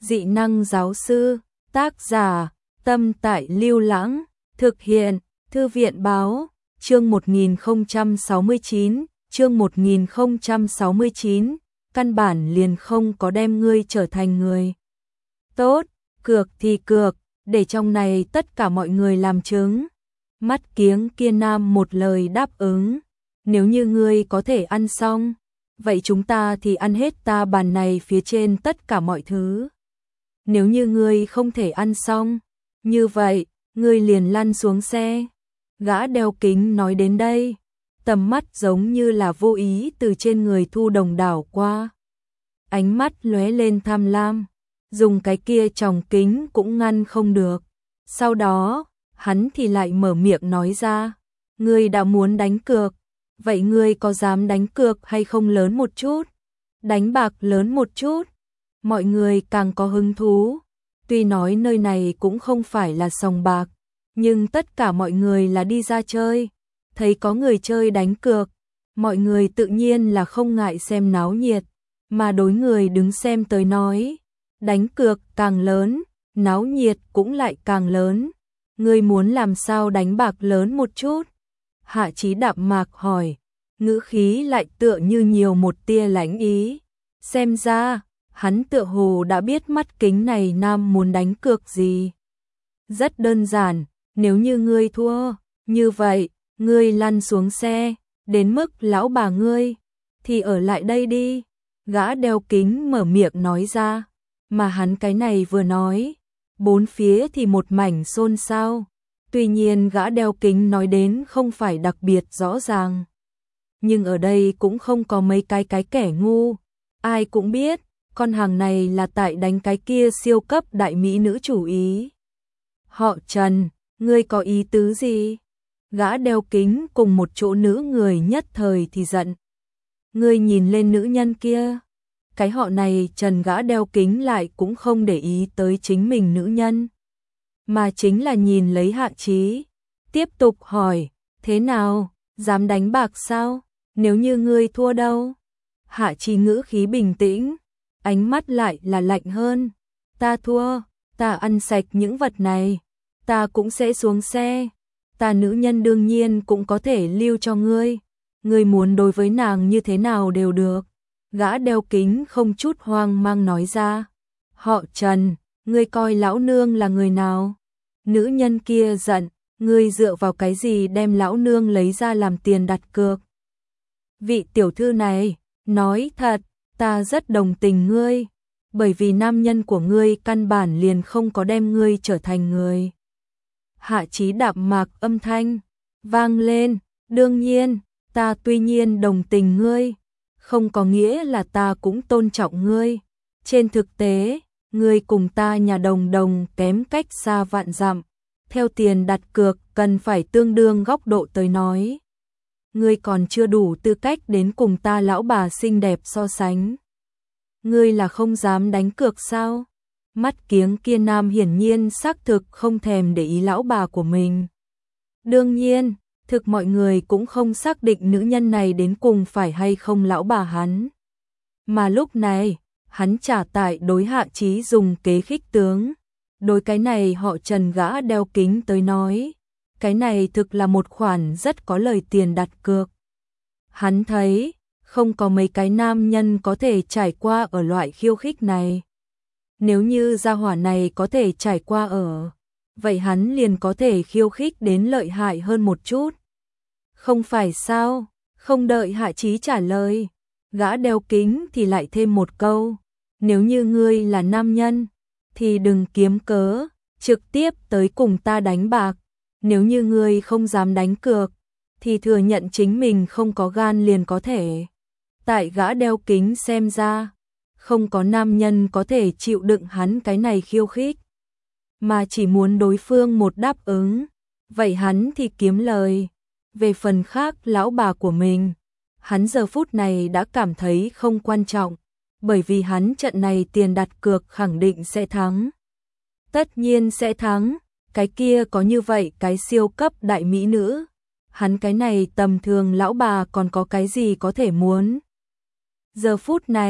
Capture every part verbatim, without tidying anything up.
Dị năng giáo sư, tác giả, Tâm Tại Lưu Lãng, thực hiện, Thư viện báo, chương một nghìn không trăm sáu mươi chín, chương một nghìn không trăm sáu mươi chín, căn bản liền không có đem ngươi trở thành người. Tốt, cược thì cược, để trong này tất cả mọi người làm chứng. Mắt kiếng kia nam một lời đáp ứng, nếu như ngươi có thể ăn xong, vậy chúng ta thì ăn hết ta bàn này phía trên tất cả mọi thứ. Nếu như ngươi không thể ăn xong, như vậy, ngươi liền lăn xuống xe. Gã đeo kính nói đến đây, tầm mắt giống như là vô ý từ trên người Thu Đồng đảo qua. Ánh mắt lóe lên tham lam, dùng cái kia tròng kính cũng ngăn không được. Sau đó, hắn thì lại mở miệng nói ra, ngươi đã muốn đánh cược, vậy ngươi có dám đánh cược hay không lớn một chút? Đánh bạc lớn một chút. Mọi người càng có hứng thú. Tuy nói nơi này cũng không phải là sòng bạc, nhưng tất cả mọi người là đi ra chơi. Thấy có người chơi đánh cược, mọi người tự nhiên là không ngại xem náo nhiệt, mà đối người đứng xem tới nói, đánh cược càng lớn, náo nhiệt cũng lại càng lớn. Ngươi muốn làm sao đánh bạc lớn một chút? Hạ Chí đạm mạc hỏi, ngữ khí lại tựa như nhiều một tia lãnh ý. Xem ra, hắn tựa hồ đã biết mắt kính này nam muốn đánh cược gì. Rất đơn giản, nếu như ngươi thua, như vậy, ngươi lăn xuống xe, đến mức lão bà ngươi, thì ở lại đây đi. Gã đeo kính mở miệng nói ra, mà hắn cái này vừa nói, bốn phía thì một mảnh xôn xao. Tuy nhiên gã đeo kính nói đến không phải đặc biệt rõ ràng, nhưng ở đây cũng không có mấy cái cái kẻ ngu. Ai cũng biết, con hàng này là tại đánh cái kia siêu cấp đại mỹ nữ chủ ý. Họ Trần, ngươi có ý tứ gì? Gã đeo kính cùng một chỗ nữ người nhất thời thì giận. Ngươi nhìn lên nữ nhân kia. Cái họ này Trần gã đeo kính lại cũng không để ý tới chính mình nữ nhân, mà chính là nhìn lấy Hạ Chí. Tiếp tục hỏi, thế nào, dám đánh bạc sao? Nếu như ngươi thua đâu? Hạ Chí ngữ khí bình tĩnh, ánh mắt lại là lạnh hơn. Ta thua, ta ăn sạch những vật này, ta cũng sẽ xuống xe. Ta nữ nhân đương nhiên cũng có thể lưu cho ngươi. Ngươi muốn đối với nàng như thế nào đều được. Gã đeo kính không chút hoang mang nói ra. Họ Trần, ngươi coi lão nương là người nào? Nữ nhân kia giận, ngươi dựa vào cái gì đem lão nương lấy ra làm tiền đặt cược? Vị tiểu thư này, nói thật, ta rất đồng tình ngươi, bởi vì nam nhân của ngươi căn bản liền không có đem ngươi trở thành người. Hạ Chí đạm mạc âm thanh vang lên, đương nhiên, ta tuy nhiên đồng tình ngươi, không có nghĩa là ta cũng tôn trọng ngươi. Trên thực tế, ngươi cùng ta nhà đồng đồng kém cách xa vạn dặm. Theo tiền đặt cược cần phải tương đương góc độ tới nói. Ngươi còn chưa đủ tư cách đến cùng ta lão bà xinh đẹp so sánh. Ngươi là không dám đánh cược sao? Mắt kiếng kia nam hiển nhiên xác thực không thèm để ý lão bà của mình. Đương nhiên, thực mọi người cũng không xác định nữ nhân này đến cùng phải hay không lão bà hắn. Mà lúc này, hắn trả tại đối Hạ Chí dùng kế khích tướng. Đối cái này họ Trần gã đeo kính tới nói, cái này thực là một khoản rất có lời tiền đặt cược. Hắn thấy, không có mấy cái nam nhân có thể trải qua ở loại khiêu khích này. Nếu như gia hỏa này có thể trải qua ở, vậy hắn liền có thể khiêu khích đến lợi hại hơn một chút. Không phải sao? Không đợi Hạ Chí trả lời, gã đeo kính thì lại thêm một câu. Nếu như ngươi là nam nhân, thì đừng kiếm cớ, trực tiếp tới cùng ta đánh bạc. Nếu như ngươi không dám đánh cược, thì thừa nhận chính mình không có gan liền có thể. Tại gã đeo kính xem ra, không có nam nhân có thể chịu đựng hắn cái này khiêu khích, mà chỉ muốn đối phương một đáp ứng, vậy hắn thì kiếm lời. Về phần khác lão bà của mình, hắn giờ phút này đã cảm thấy không quan trọng, bởi vì hắn trận này tiền đặt cược khẳng định sẽ thắng. Tất nhiên sẽ thắng, cái kia có như vậy cái siêu cấp đại mỹ nữ, hắn cái này tầm thường lão bà còn có cái gì có thể muốn. Giờ phút này,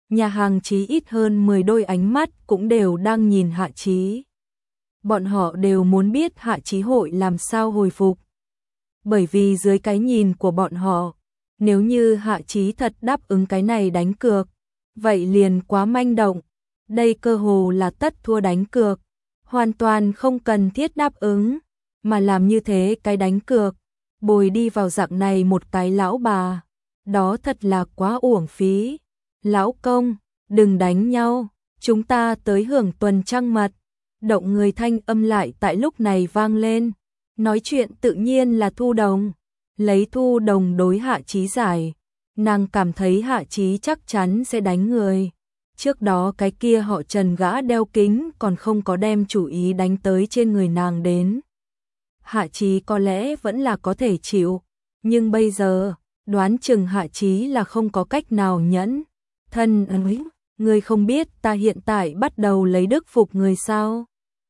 nhà hàng chí ít hơn mười đôi ánh mắt cũng đều đang nhìn Hạ Chí. Bọn họ đều muốn biết Hạ Chí hội làm sao hồi phục. Bởi vì dưới cái nhìn của bọn họ, nếu như Hạ Chí thật đáp ứng cái này đánh cược, vậy liền quá manh động. Đây cơ hồ là tất thua đánh cược, hoàn toàn không cần thiết đáp ứng, mà làm như thế cái đánh cược, bồi đi vào dạng này một cái lão bà, đó thật là quá uổng phí. Lão công, đừng đánh nhau, chúng ta tới hưởng tuần trăng mật. Động người thanh âm lại tại lúc này vang lên. Nói chuyện tự nhiên là Thu Đồng. Lấy Thu Đồng đối Hạ Chí giải, nàng cảm thấy Hạ Chí chắc chắn sẽ đánh người. Trước đó cái kia họ Trần gã đeo kính còn không có đem chủ ý đánh tới trên người nàng đến. Hạ Chí có lẽ vẫn là có thể chịu, nhưng bây giờ, đoán chừng Hạ Chí là không có cách nào nhẫn. Thân ơi, ngươi không biết ta hiện tại bắt đầu lấy đức phục người sao?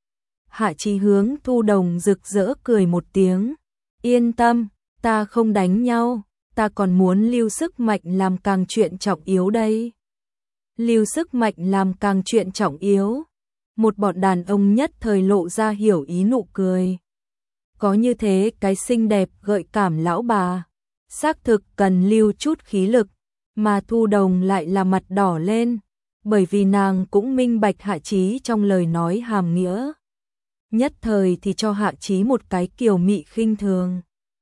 Hạ Chí hướng Thu Đồng rực rỡ cười một tiếng. Yên tâm, ta không đánh nhau, ta còn muốn lưu sức mạnh làm càng chuyện trọng yếu đây. Lưu sức mạnh làm càng chuyện trọng yếu. Một bọn đàn ông nhất thời lộ ra hiểu ý nụ cười. Có như thế cái xinh đẹp gợi cảm lão bà, xác thực cần lưu chút khí lực, mà Thu Đồng lại là mặt đỏ lên, bởi vì nàng cũng minh bạch Hạ Chí trong lời nói hàm nghĩa. Nhất thời thì cho Hạ Chí một cái kiều mị khinh thường.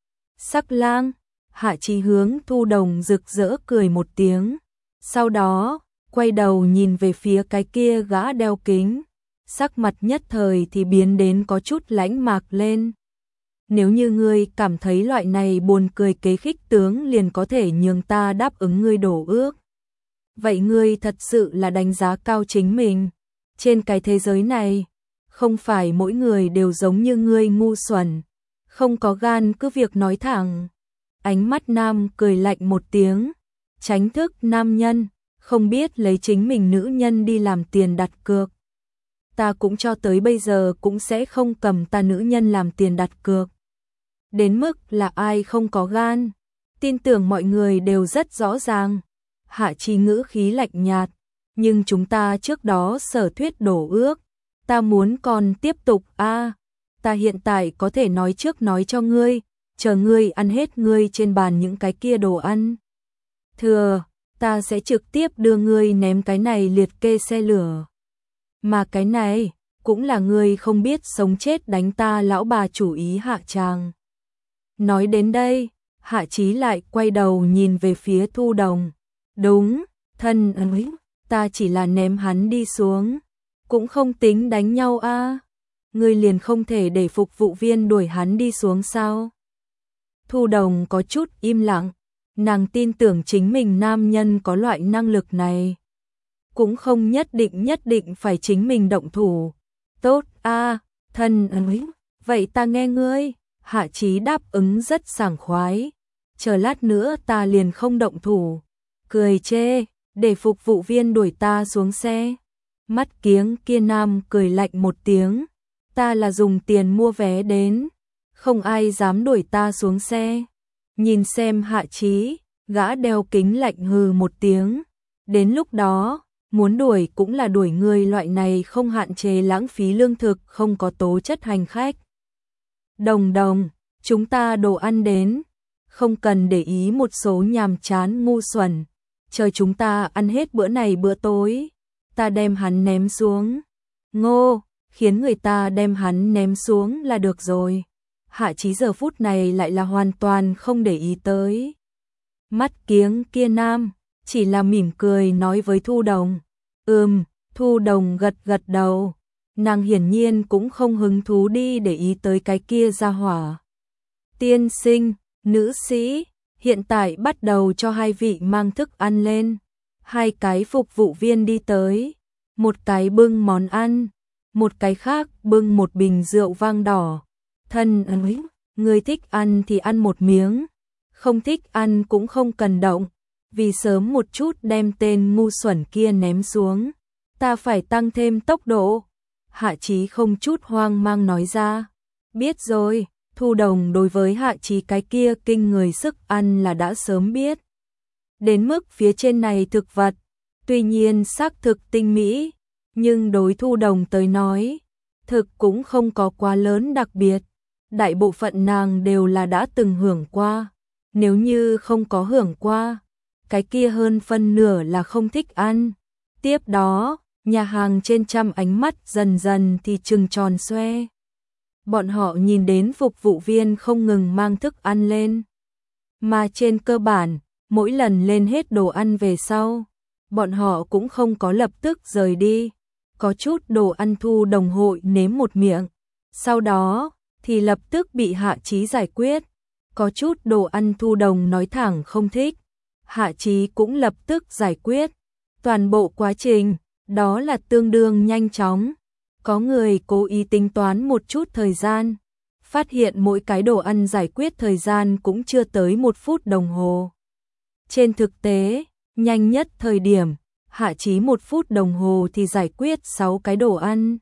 Sắc lang, Hạ Chí hướng Thu Đồng rực rỡ cười một tiếng, sau đó quay đầu nhìn về phía cái kia gã đeo kính, sắc mặt nhất thời thì biến đến có chút lãnh mạc lên. Nếu như ngươi cảm thấy loại này buồn cười kế khích tướng liền có thể nhường ta đáp ứng ngươi đổ ước, vậy ngươi thật sự là đánh giá cao chính mình. Trên cái thế giới này, không phải mỗi người đều giống như ngươi ngu xuẩn, không có gan cứ việc nói thẳng. Ánh mắt nam cười lạnh một tiếng, tránh thức nam nhân, không biết lấy chính mình nữ nhân đi làm tiền đặt cược. Ta cũng cho tới bây giờ cũng sẽ không cầm ta nữ nhân làm tiền đặt cược. Đến mức là ai không có gan, tin tưởng mọi người đều rất rõ ràng. Hạ Chí ngữ khí lạnh nhạt, nhưng chúng ta trước đó sở thuyết đổ ước, ta muốn còn tiếp tục a, à, ta hiện tại có thể nói trước nói cho ngươi, chờ ngươi ăn hết ngươi trên bàn những cái kia đồ ăn thừa, ta sẽ trực tiếp đưa ngươi ném cái này liệt kê xe lửa. Mà cái này cũng là ngươi không biết sống chết đánh ta lão bà chủ ý hạ tràng. Nói đến đây, Hạ Chí lại quay đầu nhìn về phía Thu Đồng. Đúng, thân ơi, ta chỉ là ném hắn đi xuống, cũng không tính đánh nhau a. À. Ngươi liền không thể để phục vụ viên đuổi hắn đi xuống sao? Thu Đồng có chút im lặng, nàng tin tưởng chính mình nam nhân có loại năng lực này. Cũng không nhất định nhất định phải chính mình động thủ. Tốt a, à, thân ơi, vậy ta nghe ngươi. Hạ Chí đáp ứng rất sảng khoái. Chờ lát nữa ta liền không động thủ. Cười chê, để phục vụ viên đuổi ta xuống xe. Mắt kiếng kia nam cười lạnh một tiếng. Ta là dùng tiền mua vé đến, không ai dám đuổi ta xuống xe. Nhìn xem Hạ Chí, gã đeo kính lạnh hừ một tiếng. Đến lúc đó, muốn đuổi cũng là đuổi người loại này không hạn chế lãng phí lương thực không có tố chất hành khách. Đồng đồng, chúng ta đồ ăn đến, không cần để ý một số nhàm chán ngu xuẩn, chờ chúng ta ăn hết bữa này bữa tối, ta đem hắn ném xuống. Ngô, khiến người ta đem hắn ném xuống là được rồi. Hạ Chí giờ phút này lại là hoàn toàn không để ý tới. Mắt kiếng kia nam, chỉ là mỉm cười nói với Thu Đồng. Ừm, Thu Đồng gật gật đầu. Nàng hiển nhiên cũng không hứng thú đi để ý tới cái kia ra hỏa. Tiên sinh, nữ sĩ, hiện tại bắt đầu cho hai vị mang thức ăn lên. Hai cái phục vụ viên đi tới. Một cái bưng món ăn, một cái khác bưng một bình rượu vang đỏ. Thân ơi, người thích ăn thì ăn một miếng, không thích ăn cũng không cần động, vì sớm một chút đem tên ngu xuẩn kia ném xuống, ta phải tăng thêm tốc độ. Hạ Chí không chút hoang mang nói ra. Biết rồi, Thu Đồng đối với Hạ Chí cái kia kinh người sức ăn là đã sớm biết. Đến mức phía trên này thực vật, Tuy nhiên xác thực tinh mỹ, nhưng đối Thu Đồng tới nói, thực cũng không có quá lớn đặc biệt. Đại bộ phận nàng đều là đã từng hưởng qua. Nếu như không có hưởng qua, cái kia hơn phân nửa là không thích ăn. Tiếp đó, nhà hàng trên trăm ánh mắt dần dần thì trừng tròn xoe. Bọn họ nhìn đến phục vụ viên không ngừng mang thức ăn lên. Mà trên cơ bản, mỗi lần lên hết đồ ăn về sau, bọn họ cũng không có lập tức rời đi. Có chút đồ ăn Thu Đồng hội nếm một miệng. Sau đó, thì lập tức bị Hạ Chí giải quyết. Có chút đồ ăn Thu Đồng nói thẳng không thích. Hạ Chí cũng lập tức giải quyết. Toàn bộ quá trình, đó là tương đương nhanh chóng. Có người cố ý tính toán một chút thời gian. Phát hiện mỗi cái đồ ăn giải quyết thời gian cũng chưa tới một phút đồng hồ. Trên thực tế, nhanh nhất thời điểm, Hạ Chí một phút đồng hồ thì giải quyết sáu cái đồ ăn.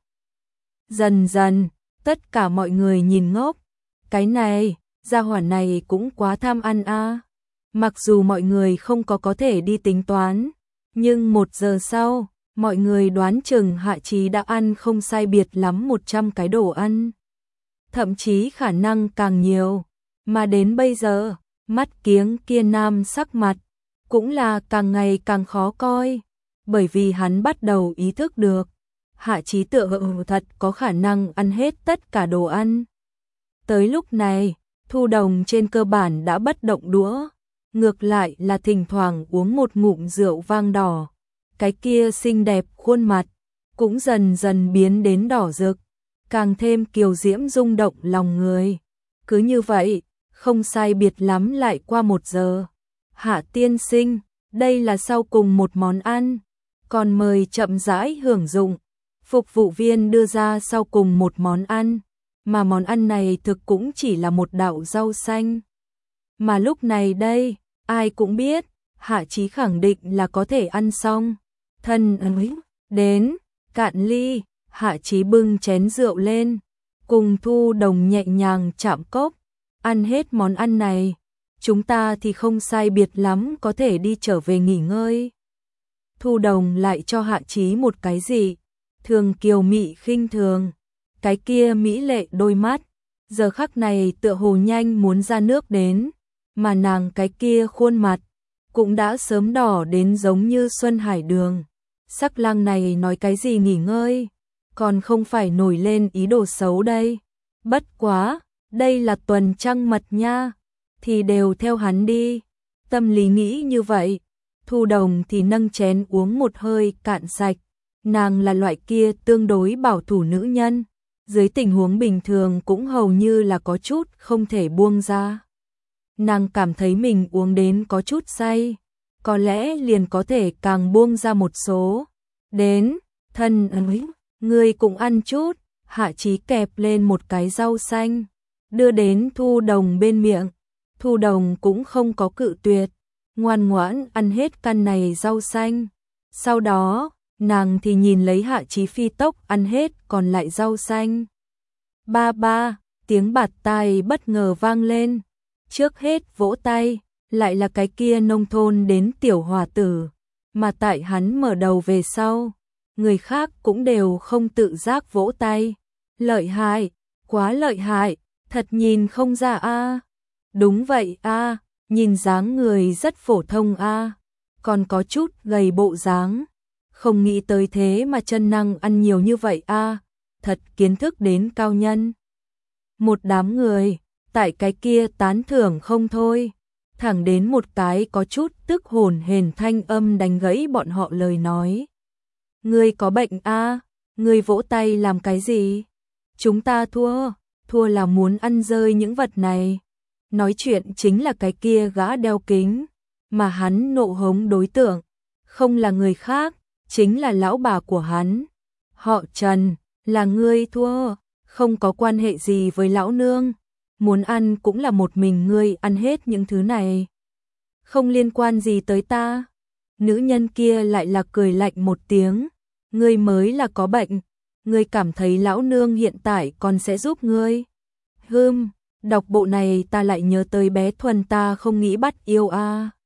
Dần dần, tất cả mọi người nhìn ngốc. Cái này, gia hỏa này cũng quá tham ăn a. À. Mặc dù mọi người không có có thể đi tính toán, nhưng một giờ sau, mọi người đoán chừng Hạ Chí đã ăn không sai biệt lắm một trăm cái đồ ăn. Thậm chí khả năng càng nhiều. Mà đến bây giờ, mắt kiếng kia nam sắc mặt, cũng là càng ngày càng khó coi. Bởi vì hắn bắt đầu ý thức được, Hạ Chí tựa hồ thật có khả năng ăn hết tất cả đồ ăn. Tới lúc này, Thu Đồng trên cơ bản đã bất động đũa, ngược lại là thỉnh thoảng uống một ngụm rượu vang đỏ. Cái kia xinh đẹp khuôn mặt, cũng dần dần biến đến đỏ rực, càng thêm kiều diễm rung động lòng người. Cứ như vậy, không sai biệt lắm lại qua một giờ. Hạ tiên sinh, đây là sau cùng một món ăn, còn mời chậm rãi hưởng dụng. Phục vụ viên đưa ra sau cùng một món ăn, mà món ăn này thực cũng chỉ là một đạo rau xanh. Mà lúc này đây, ai cũng biết, Hạ Chí khẳng định là có thể ăn xong. Thân ơi, đến, cạn ly, Hạ Chí bưng chén rượu lên, cùng Thu Đồng nhẹ nhàng chạm cốc, ăn hết món ăn này, chúng ta thì không sai biệt lắm có thể đi trở về nghỉ ngơi. Thu Đồng lại cho Hạ Chí một cái gì, thường kiều mị khinh thường, cái kia mỹ lệ đôi mắt, giờ khắc này tựa hồ nhanh muốn ra nước đến, mà nàng cái kia khuôn mặt, cũng đã sớm đỏ đến giống như Xuân Hải Đường. Sắc lang này nói cái gì nghỉ ngơi, còn không phải nổi lên ý đồ xấu đây. Bất quá, đây là tuần trăng mật nha, thì đều theo hắn đi. Tâm lý nghĩ như vậy, Thu Đồng thì nâng chén uống một hơi cạn sạch. Nàng là loại kia tương đối bảo thủ nữ nhân, dưới tình huống bình thường cũng hầu như là có chút không thể buông ra. Nàng cảm thấy mình uống đến có chút say, có lẽ liền có thể càng buông ra một số. Đến, thân ơi, ngươi cũng ăn chút. Hạ Chí kẹp lên một cái rau xanh, đưa đến Thu Đồng bên miệng. Thu Đồng cũng không có cự tuyệt, ngoan ngoãn ăn hết căn này rau xanh. Sau đó, nàng thì nhìn lấy Hạ Chí phi tốc ăn hết còn lại rau xanh. Ba ba, tiếng bạt tai bất ngờ vang lên. Trước hết vỗ tay, lại là cái kia nông thôn đến tiểu hòa tử. Mà tại hắn mở đầu về sau, người khác cũng đều không tự giác vỗ tay. Lợi hại, quá lợi hại, thật nhìn không ra a. Đúng vậy a, nhìn dáng người rất phổ thông a, còn có chút gầy bộ dáng. Không nghĩ tới thế mà chân năng ăn nhiều như vậy a, thật kiến thức đến cao nhân. Một đám người, tại cái kia tán thưởng không thôi, thẳng đến một cái có chút tức hồn hển thanh âm đánh gãy bọn họ lời nói. Ngươi có bệnh a, ngươi vỗ tay làm cái gì? Chúng ta thua, thua là muốn ăn rơi những vật này. Nói chuyện chính là cái kia gã đeo kính, mà hắn nộ hống đối tượng, không là người khác, chính là lão bà của hắn. Họ Trần, là ngươi thua, không có quan hệ gì với lão nương, muốn ăn cũng là một mình ngươi ăn hết những thứ này. Không liên quan gì tới ta. Nữ nhân kia lại là cười lạnh một tiếng, ngươi mới là có bệnh, ngươi cảm thấy lão nương hiện tại còn sẽ giúp ngươi. Hừm, đọc bộ này ta lại nhớ tới bé Thuần ta không nghĩ bắt yêu a.